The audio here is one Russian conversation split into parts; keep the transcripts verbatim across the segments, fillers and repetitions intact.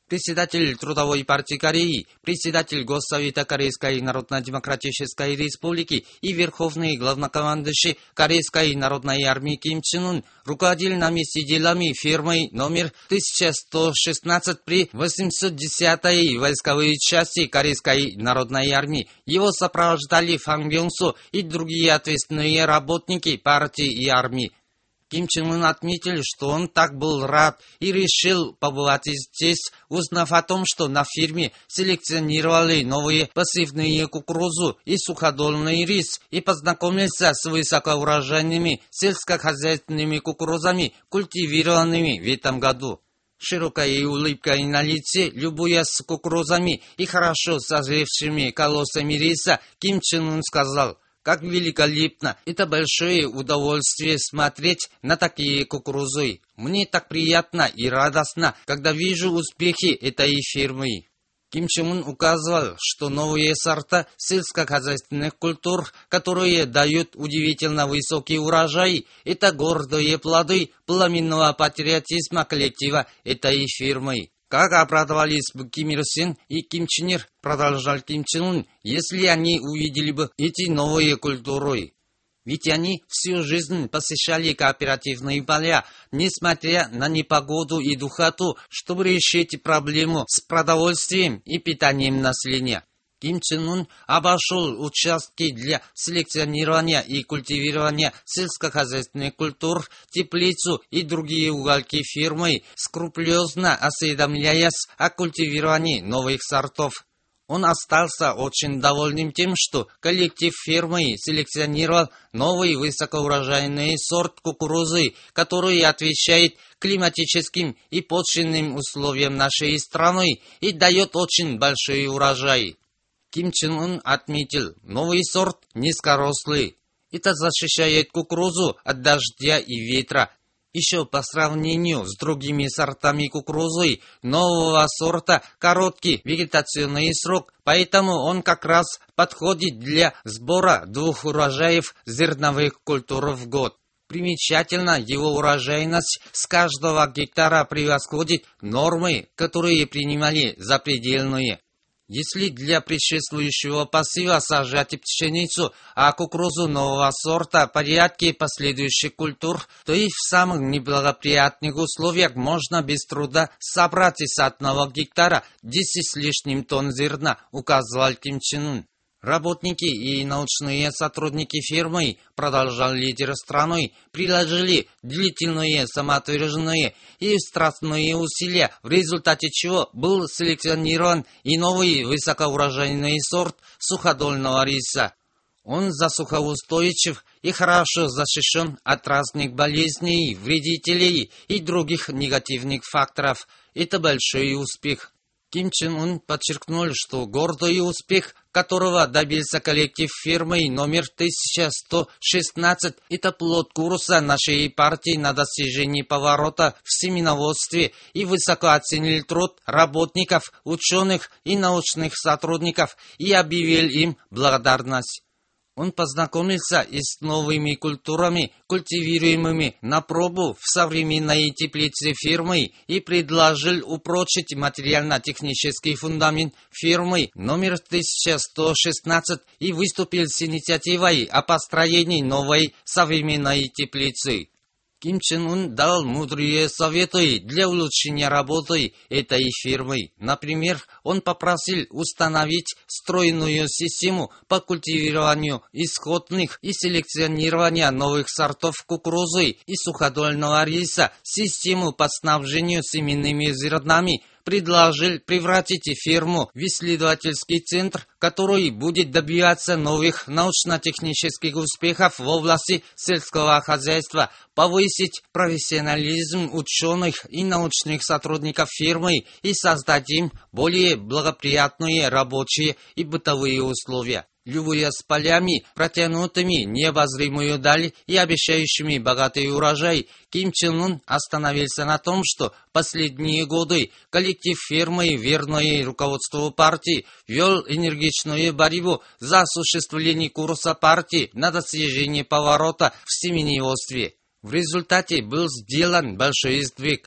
Председатель Трудовой партии Кореи, председатель Госсовета Корейской Народно-Демократической Республики и верховный главнокомандующий Корейской Народной армии Ким Чен Ын руководил на месте делами фирмой номер тысяча сто шестнадцать при восемьсот десятой войсковой части Корейской Народной армии. Его сопровождали Фан Бёнг Со и другие ответственные работники партии и армии. Ким Чен Ын отметил, что он так был рад и решил побывать здесь, узнав о том, что на фирме селекционировали новые пассивные кукурузу и суходольный рис, и познакомился с высокоурожайными сельскохозяйственными кукурузами, культивированными в этом году. Широкой улыбкой на лице, любуясь кукурузами и хорошо созревшими колосами риса, Ким Чен Ын сказал: «Как великолепно! Это большое удовольствие смотреть на такие кукурузы. Мне так приятно и радостно, когда вижу успехи этой фирмы». Ким Чен Ын указывал, что новые сорта сельскохозяйственных культур, которые дают удивительно высокий урожай, это гордые плоды пламенного патриотизма коллектива этой фирмы. Как обрадовались бы Ким Ир Сен и Ким Чен Ир, продолжал Ким Чен Ын, если они увидели бы эти новые культуры. Ведь они всю жизнь посещали кооперативные поля, несмотря на непогоду и духоту, чтобы решить проблему с продовольствием и питанием населения. Ким Чен Ын обошел участки для селекционирования и культивирования сельскохозяйственных культур, теплицу и другие уголки фирмы, скрупулезно осведомляясь о культивировании новых сортов. Он остался очень довольным тем, что коллектив фирмы селекционировал новый высокоурожайный сорт кукурузы, который отвечает климатическим и почвенным условиям нашей страны и дает очень большой урожай. Ким Чен Ын отметил, новый сорт низкорослый. Это защищает кукурузу от дождя и ветра. Еще по сравнению с другими сортами кукурузы, нового сорта короткий вегетационный срок, поэтому он как раз подходит для сбора двух урожаев зерновых культур в год. Примечательно, его урожайность с каждого гектара превосходит нормы, которые принимали за предельные. Если для предшествующего посева сажать пшеницу, а кукурузу нового сорта в порядке последующих культур, то и в самых неблагоприятных условиях можно без труда собрать из одного гектара десять с лишним тонн зерна, указывал Ким Чен Ын. Работники и научные сотрудники фирмы, продолжал лидер страны, приложили длительные, самоотверженные и страстные усилия, в результате чего был селекционирован и новый высокоурожайный сорт суходольного риса. Он засухоустойчив и хорошо защищен от разных болезней, вредителей и других негативных факторов. Это большой успех. Ким Чен Ын подчеркнул, что гордый успех, которого добился коллектив фирмы номер тысяча сто шестнадцать, это плод курса нашей партии на достижение поворота в семеноводстве и высоко оценил труд работников, ученых и научных сотрудников и объявил им благодарность. Он познакомился и с новыми культурами, культивируемыми на пробу в современной теплице фирмы, и предложил упрочить материально-технический фундамент фирмы номер тысяча сто шестнадцать и выступил с инициативой о построении новой современной теплицы. Ким Чен Ын дал мудрые советы для улучшения работы этой фирмы. Например, он попросил установить стройную систему по культивированию исходных и селекционированию новых сортов кукурузы и суходольного риса, систему по снабжению семенными зернами, предложил превратить фирму в исследовательский центр, который будет добиваться новых научно-технических успехов в области сельского хозяйства, повысить профессионализм ученых и научных сотрудников фирмы и создать им более благоприятные рабочие и бытовые условия. Любуясь полями, протянутыми необозримую даль и обещающими богатый урожай, Ким Чен Ын остановился на том, что последние годы коллектив фирмы, верный руководству партии, вел энергичную борьбу за осуществление курса партии на достижение поворота в семеневодстве. В результате был сделан большой сдвиг.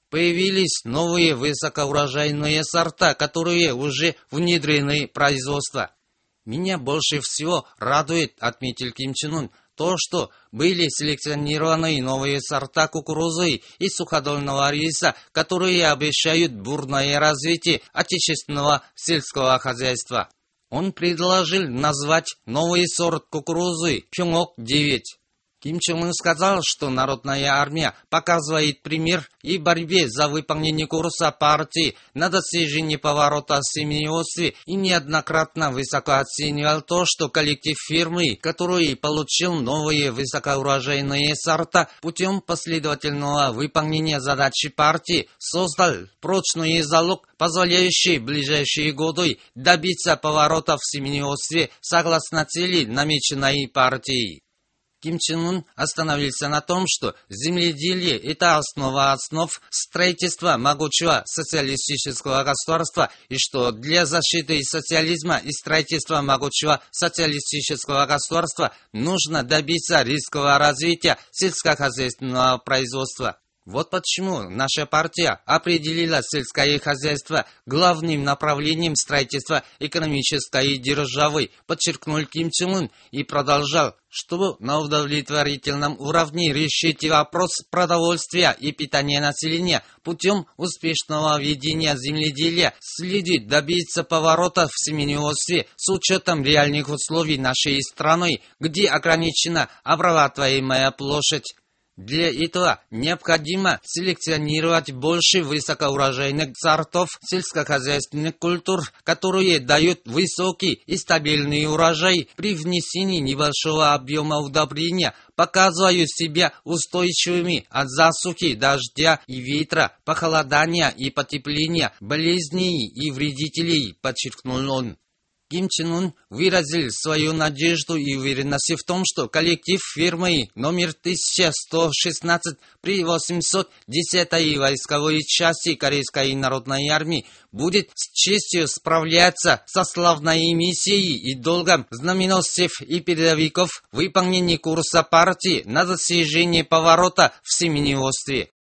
Появились новые высокоурожайные сорта, которые уже внедрены в производство. Меня больше всего радует, отметил Ким Чен Ын, то, что были селекционированы новые сорта кукурузы и суходольного риса, которые обещают бурное развитие отечественного сельского хозяйства. Он предложил назвать новый сорт кукурузы Пхёнгок девять. Ким Чен Ын сказал, что Народная армия показывает пример и борьбе за выполнение курса партии на достижение поворота в семействе и неоднократно высоко оценивал то, что коллектив фирмы, который получил новые высокоурожайные сорта путем последовательного выполнения задачи партии, создал прочный залог, позволяющий в ближайшие годы добиться поворота в семействе согласно цели, намеченной партией. Ким Чен Ын остановился на том, что земледелие – это основа основ строительства могучего социалистического государства, и что для защиты социализма и строительства могучего социалистического государства нужно добиться резкого развития сельскохозяйственного производства. Вот почему наша партия определила сельское хозяйство главным направлением строительства экономической державы, подчеркнул Ким Чен Ын и продолжал, чтобы на удовлетворительном уровне решить вопрос продовольствия и питания населения путем успешного ведения земледелия, следует добиться поворота в семействе с учетом реальных условий нашей страны, где ограничена обрабатываемая площадь. Для этого необходимо селекционировать больше высокоурожайных сортов сельскохозяйственных культур, которые дают высокий и стабильный урожай при внесении небольшого объема удобрения, показывают себя устойчивыми от засухи, дождя и ветра, похолодания и потепления, болезней и вредителей, подчеркнул он. Ким Чен Ын выразил свою надежду и уверенность в том, что коллектив фирмы номер тысяча сто шестнадцать при восемьсот десятой войсковой части Корейской народной армии будет с честью справляться со славной миссией и долгом знаменосцев и передовиков выполнения курса партии на достижение поворота в семействе.